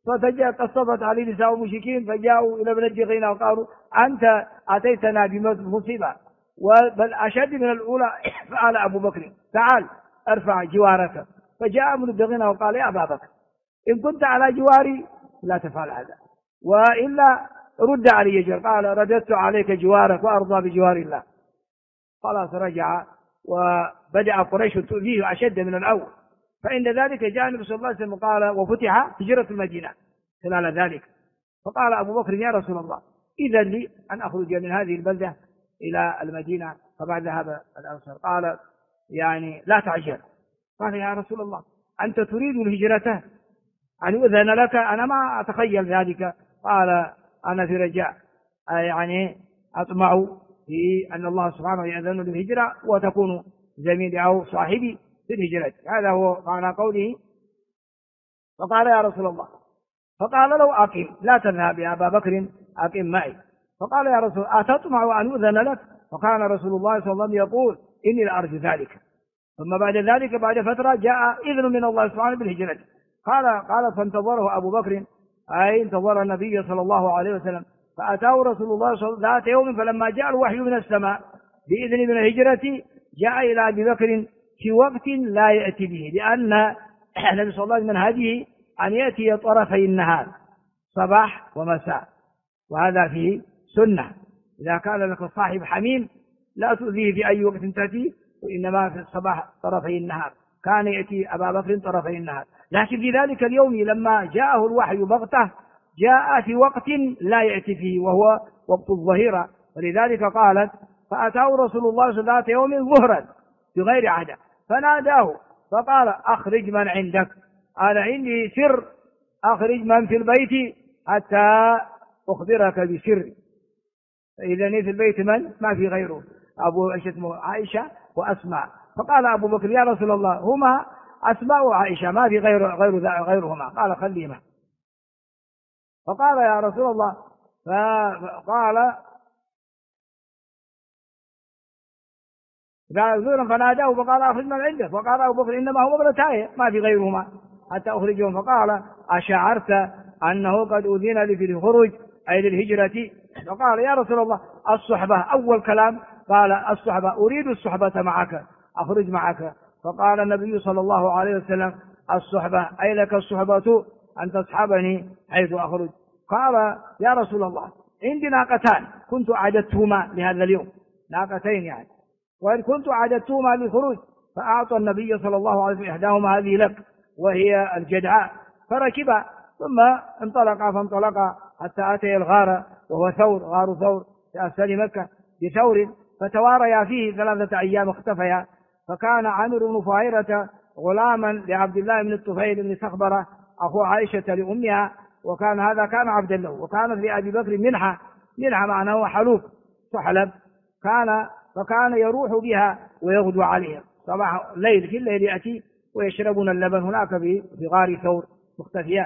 فتصفت عليه نساء المشركين فجاءوا إلى ابن الدغينة وقالوا: أنت أتيتنا بمصيبة بل أشد من الأولى. فقال أبو بكر: تعال ارفع جوارك. فجاء ابن الدغينة وقال: يا أبا بكر إن كنت على جواري لا تفعل هذا، وإلا رد علي جوار. قال: رددت عليك جوارك وأرضى بجوار الله. خلاص رجع، وبدأ قريش تؤذيه أشد من الأول. فعند ذلك جاء النبي صلى الله عليه وسلم قال: وفتح هجرة المدينة خلال ذلك. فقال أبو بكر: يا رسول الله إذن لي أن أخرج من هذه البلدة إلى المدينة. فبعد هذا الأنصار قال: يعني لا تعجل. قال: يا رسول الله أنت تريد الهجرة أن يؤذن لك؟ أنا ما أتخيل ذلك. قال: أنا في رجاء، يعني أطمع في أن الله سبحانه يأذن للهجرة وتكون زميلي أو صاحبي في الهجرة. هذا هو معنى قوله. فقال: يا رسول الله. فقال له: أقم، لا تذهب يا أبا بكر، أقم معي. فقال: يا رسول أتطمع أن يؤذن لك؟ فكان رسول الله صلى الله عليه وسلم يقول: إني لأرجو ذلك. ثم بعد ذلك بعد فترة جاء إذن من الله سبحانه بالهجرة. قال فانتظره أبو بكر، أي انتظر النبي صلى الله عليه وسلم. فأتاه رسول الله صلى الله عليه وسلم ذات يوم، فلما جاء الوحي من السماء بإذن من الهجرة جاء إلى أبي بكر في وقت لا يأتي به، لأن النبي صلى الله عليه وسلم من هذه أن يأتي طرفي النهار صباح ومساء، وهذا فيه سنة. إذا كان لك صاحب حميم لا تؤذيه في أي وقت تأتيه، وإنما في الصباح طرفي النهار. كان يأتي أبا بكر طرفي النهار، لكن في ذلك اليوم لما جاءه الوحي بغتة جاء في وقت لا يأتي فيه، وهو وقت الظهيرة. ولذلك قالت: فأتاه رسول الله صلى الله عليه وسلم يوم ظهرا بغير عادة فناداه فقال: أخرج من عندك، أنا عندي سر، أخرج من في البيت حتى أخبرك بسر. إذا في البيت من؟ ما في غيره، عائشة وأسماء. فقال أبو بكر: يا رسول الله هما أسماء وعائشة، ما في غيرهما. قال: خليهما. فقال: يا رسول الله. فقال: فناداه فقال: أخرج من عندك. فقال أبو بكر: إنما هو ابنتاي ما في غيرهما حتى أخرجهم. فقال: أشعرت أنه قد أذن لي في الخروج أي للهجرة؟ فقال: يا رسول الله الصحبة، أول كلام قال الصحبة، أريد الصحبة معك، أخرج معك. فقال النبي صلى الله عليه وسلم: الصحبة أي لك الصحبة أن تصحبني حيث أخرج. قال: يا رسول الله عندي ناقتان كنت أعددتهما لهذا اليوم، ناقتين يعني، وإن كنت أعددتهما للخروج. فأعطى النبي صلى الله عليه وسلم إحداهما هذه لك وهي الجدعاء. فركب ثم فانطلق حتى أتي الغار، وهو غار ثور في أسفل مكة بثور، فتواريا فيه 3 أيام اختفيا. فكان عامر بن فهيرة غلاما لعبد الله بن الطفيل بن صخبرة أخو عائشة لأمها، وكان هذا كان عبدا له. وكانت لأبي بكر منحة معناه حلوب، فكان يروح بها ويغدو عليها. صباح الليل في الليل يأتي ويشربون اللبن هناك في غار ثور مختفيات.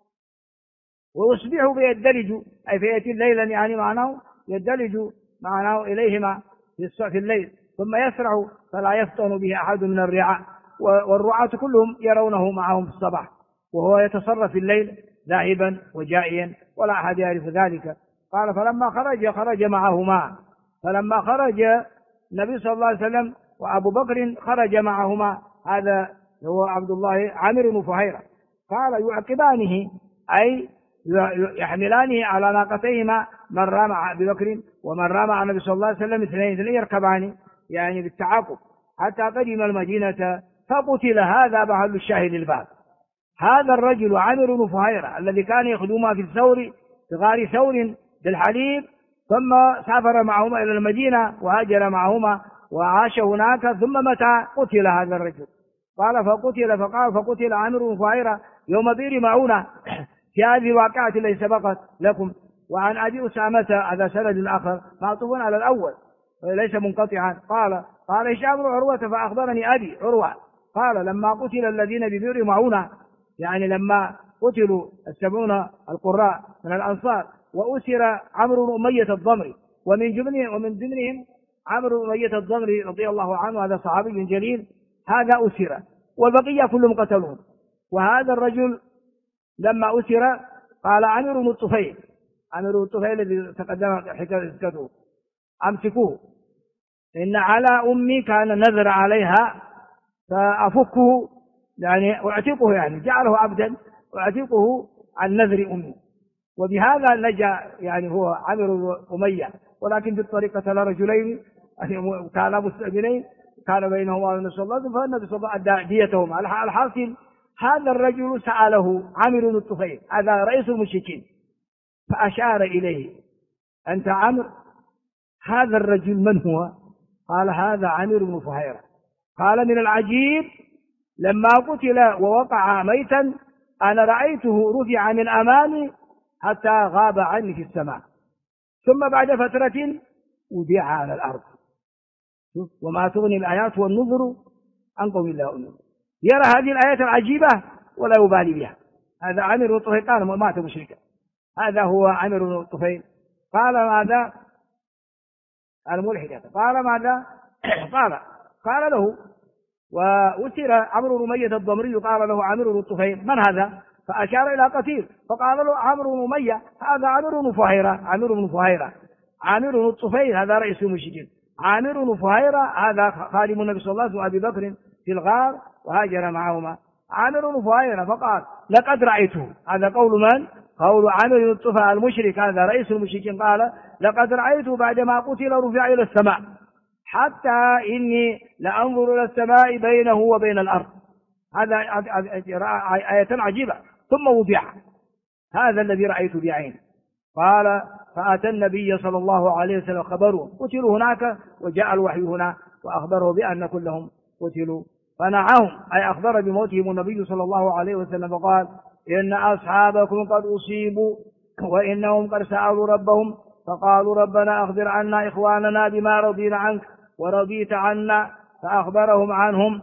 ويصبحوا فيدلجوا أي فيأتي ليلا يعني معناه يدلج معناه إليهما في الليل ثم يسرع فلا يفطن به أحد من الرعاء، والرعاة كلهم يرونه معهم في الصباح وهو يتصرف في الليل ذاهبا وجائيا ولا أحد يعرف ذلك. قال فلما خرج معهما، فلما خرج النبي صلى الله عليه وسلم وأبو بكر خرج معهما، هذا هو عبد الله عامر بن فهيرة، قال يعقبانه أي يحملانه على ناقتيهما، مرة مع أبي بكر ومرة مع النبي صلى الله عليه وسلم، اثنين يركبان يعني بالتعاقب حتى قدم المدينة فقتل. هذا محل الشاهد الباب. هذا الرجل عامر بن فهيرة الذي كان يخدمها في الثور في غار ثور بالحليب، ثم سافر معهما إلى المدينة وهاجر معهما وعاش هناك، ثم متى قتل هذا الرجل؟ قال فقتل عامر بن فهيرة يوم بئر معونة في هذه الواقعة التي سبقت لكم. وعن أبي أسامة هذا سند آخر معطوف على الأول ليس منقطعا. قال هشام بن عروة فأخبرني أبي عروة قال لما قتل الذين ببئر معونة، يعني لما قتلوا 70 القراء من الأنصار وأسر عمرو بن أمية الضمري، ومن ضمنهم عمرو بن أمية الضمري رضي الله عنه، هذا صحابي جليل، هذا أسر والبقية كلهم قتلوهم. وهذا الرجل لما أسر قال عامر بن الطفيل الذي تقدم حكايته أمسكوه إن على أمي كان نذر عليها فأفكه يعني أعتقه، يعني جعله عبدا أعتقه عن نذر أمي. وبهذا نجا يعني هو عامر بن أمية، ولكن في الطريقة تلا رجلين كانا مستأذنين كان بينهما وبين صلى الله عليه وسلم، فالنبي صلى الله عليه وسلم أدى ديتهما. الحاصل هذا الرجل سأله عامر بن الطفيل هذا رئيس المشركين فأشار إليه أنت عمرو؟ هذا الرجل من هو؟ قال هذا عامر بن فهيرة. قال من العجيب لما قتل ووقع ميتا أنا رأيته رفع من أمامي حتى غاب عني في السماء، ثم بعد فترة وضع على الأرض. وما تغني الآيات والنذر عن قوم لا يؤمنون. يرى هذه الآيات العجيبة ولا يبالي بها. هذا عامر بن الطفيل قال مات مشركا. هذا هو عامر بن الطفيل. قال ماذا؟ الملحد. قال ماذا؟ قال له وأسر عمرو بن أمية الضمري، قال له عامر بن الطفيل من هذا؟ فأشار إلى قتيل فقال له عمرو بن أمية هذا عامر بن فهيرة. عامر بن الطفيل هذا رئيس المشركين. عامر بن فهيرة هذا خادم النبي صلى الله عليه وسلم وأبي بكر في الغار وهاجر معهما. عامر بن فهيرة فقال لقد رأيته. هذا قول من؟ قول عامر بن الطفيل المشرك، هذا رئيس المشركين. قال لقد رأيته بعدما قتل رفع إلى السماء حتى إني لأنظر إلى السماء بينه وبين الأرض. هذا آية عجيبة. ثم وضع. هذا الذي رأيته بعيني. قال فأتى النبي صلى الله عليه وسلم خبره قتلوا هناك، وجاء الوحي هنا وأخبره بأن كلهم قتلوا فنعهم، أي أخبر بموتهم النبي صلى الله عليه وسلم فقال إن أصحابكم قد أصيبوا وإنهم قد سألوا ربهم فقالوا ربنا أخبر عنا إخواننا بما رضينا عنك ورضيت عنا، فأخبرهم عنهم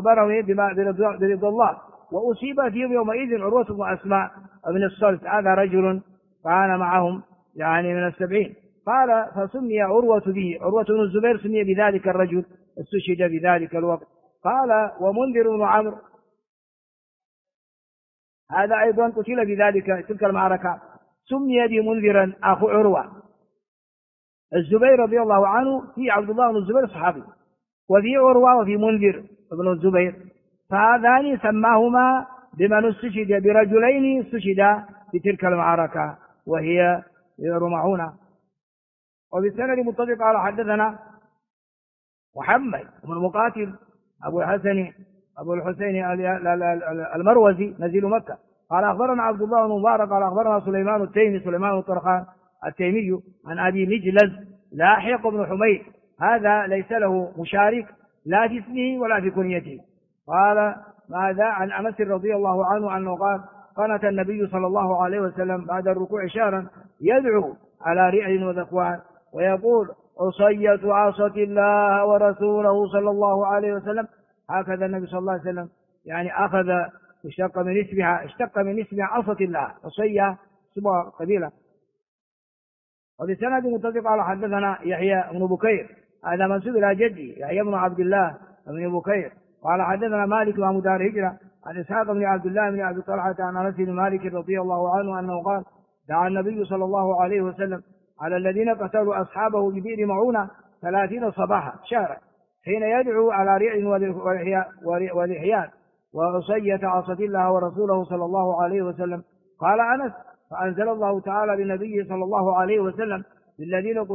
برضا الله. وأصيب فيهم يومئذ عروة بن أسماء بن الصلت، هذا رجل كان معهم يعني من 70. قال فسمي عروة به، عروة بن الزبير سمي بذلك الرجل استشهد بذلك الوقت. قال ومنذر بن عمرو هذا أيضا قتل بذلك تلك المعركة، سمي بمنذرا أخو عروة. الزبير رضي الله عنه في عبد الله بن الزبير صحابي، وفي عروة وفي منذر بن الزبير، فهذان سماهما بمن استشهد برجلين استشهدا في تلك المعركة وهي بئر معونة. وبالسند متفق قال حدثنا محمد بن مقاتل أبو الحسين المروزي نزيل مكة قال أخبرنا عبد الله بن مبارك قال أخبرنا سليمان بن طرخان التيمي عن أبي مجلز لاحق بن حميد، هذا ليس له مشارك لا في اسمه ولا في كنيته. قال ماذا؟ عن أنس رضي الله عنه أنه قال قنت النبي صلى الله عليه وسلم بعد الركوع شهرا يدعو على رعل وذكوان ويقول عصية عصت الله ورسوله صلى الله عليه وسلم. هكذا النبي صلى الله عليه وسلم يعني أخذ اشتق من اسمها عصت الله. عصية اسمها قبيلة. وبسند متفق قال حدثنا يحيى بن بكير، هذا منسوب إلى جدي يحيى بن عبد الله بن بكير قال حدثنا مالك وأبو دار هجرة عن إسحاق بن عبد الله بن أبي طلحة عن أنس بن مالك رضي الله عنه أنه قال دعا النبي صلى الله عليه وسلم على الذين قتلوا أصحابه ببئر معونة 30 صباحا شهرا، حين يدعو على ريع ولحيان وعصية عصت الله ورسوله صلى الله عليه وسلم. قال أنس فأنزل الله تعالى للنبي صلى الله عليه وسلم للذين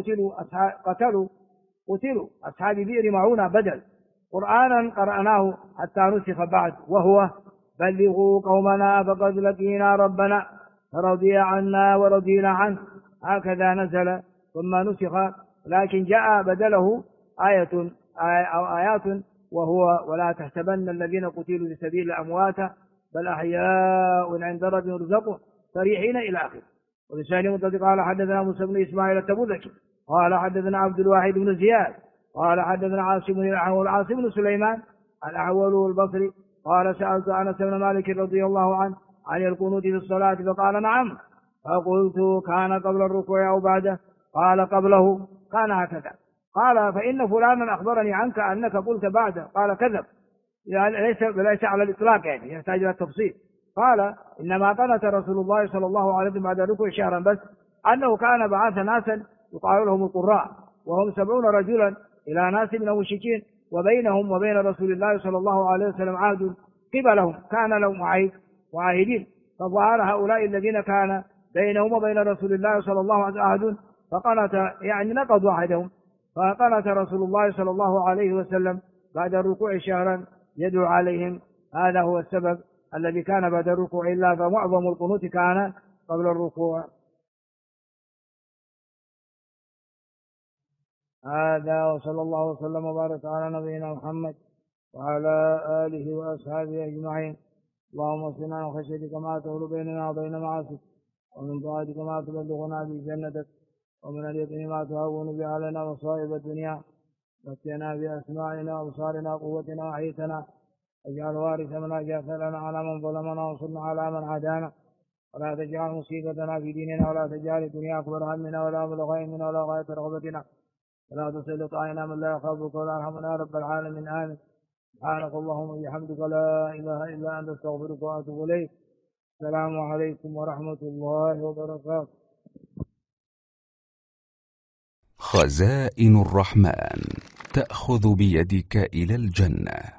قتلوا أصحاب بئر معونة بدل قرآنا قرأناه حتى نسخ بعد، وهو بلغوا قومنا فقد لقينا ربنا فرضي عنا ورضينا عنه. هكذا نزل ثم نسخ، لكن جاء بدله آيات وهو ولا تحسبن الذين قتلوا في سبيل أمواتا بل أحياء عند ربهم يرزقون فرحين إلى آخره. ولسان متفق قال حدثنا موسى بن إسماعيل التبوذكي قال حدثنا عبد الواحد بن زياد قال حدثنا عاصم بن سليمان الأحول البصري قال سألت أنس بن مالك رضي الله عنه عن القنوت في الصلاة فقال نعم، فقلت كان قبل الركوع أو بعده؟ قال قبله. كان هكذا. قال فإن فلانا أخبرني عنك أنك قلت بعده. قال كذب، يعني ليس على الإطلاق، يعني يحتاج إلى التفصيل. قال إنما قنت رسول الله صلى الله عليه وسلم بعد الركوع شهرا بس، أنه كان بعث ناسا يقال لهم القراء وهم 70 رجلا إلى ناس من المشركين وبينهم وبين رسول الله صلى الله عليه وسلم عهد قبلهم، كان لهم معاهدين، فظهر هؤلاء الذين كان بينهم وبين رسول الله صلى الله عليه وسلم عهد فقنت، يعني نقضوا عهدهم، فقنت رسول الله صلى الله عليه وسلم بعد الركوع شهرا يدعو عليهم. هذا هو السبب الذي كان بعد الركوع، إلا فمعظم القنوت كان قبل الركوع. هذا وصلى الله وسلم وبارك على نبينا محمد وعلى آله وأصحابه أجمعين. اللهم اصلنا من خشيتك ما تحول بيننا وبين معاصيك، ومن طاعتك ما تبلغنا به جنتك، ومن اليقين ما تهون به علينا مصائب الدنيا، متعنا بأسماعنا وأبصارنا وقوتنا وأحييتنا، واجعل وارث منا جاثرنا على من ظلمنا وانصرنا على من عادانا، ولا تجعل مصيبتنا في ديننا، ولا تجعل الدنيا أكبر همنا ولا مبلغ علمنا ولا غاية رغبتنا، ولا تسلط علينا من لا يخافك ولا يرحمنا يا رب العالمين. آمين. سبحانك اللهم وبحمدك لا إله إلا أنت استغفرك وأتوب إليك. السلام عليكم ورحمة الله وبركاته. خزائن الرحمن تأخذ بيدك إلى الجنة.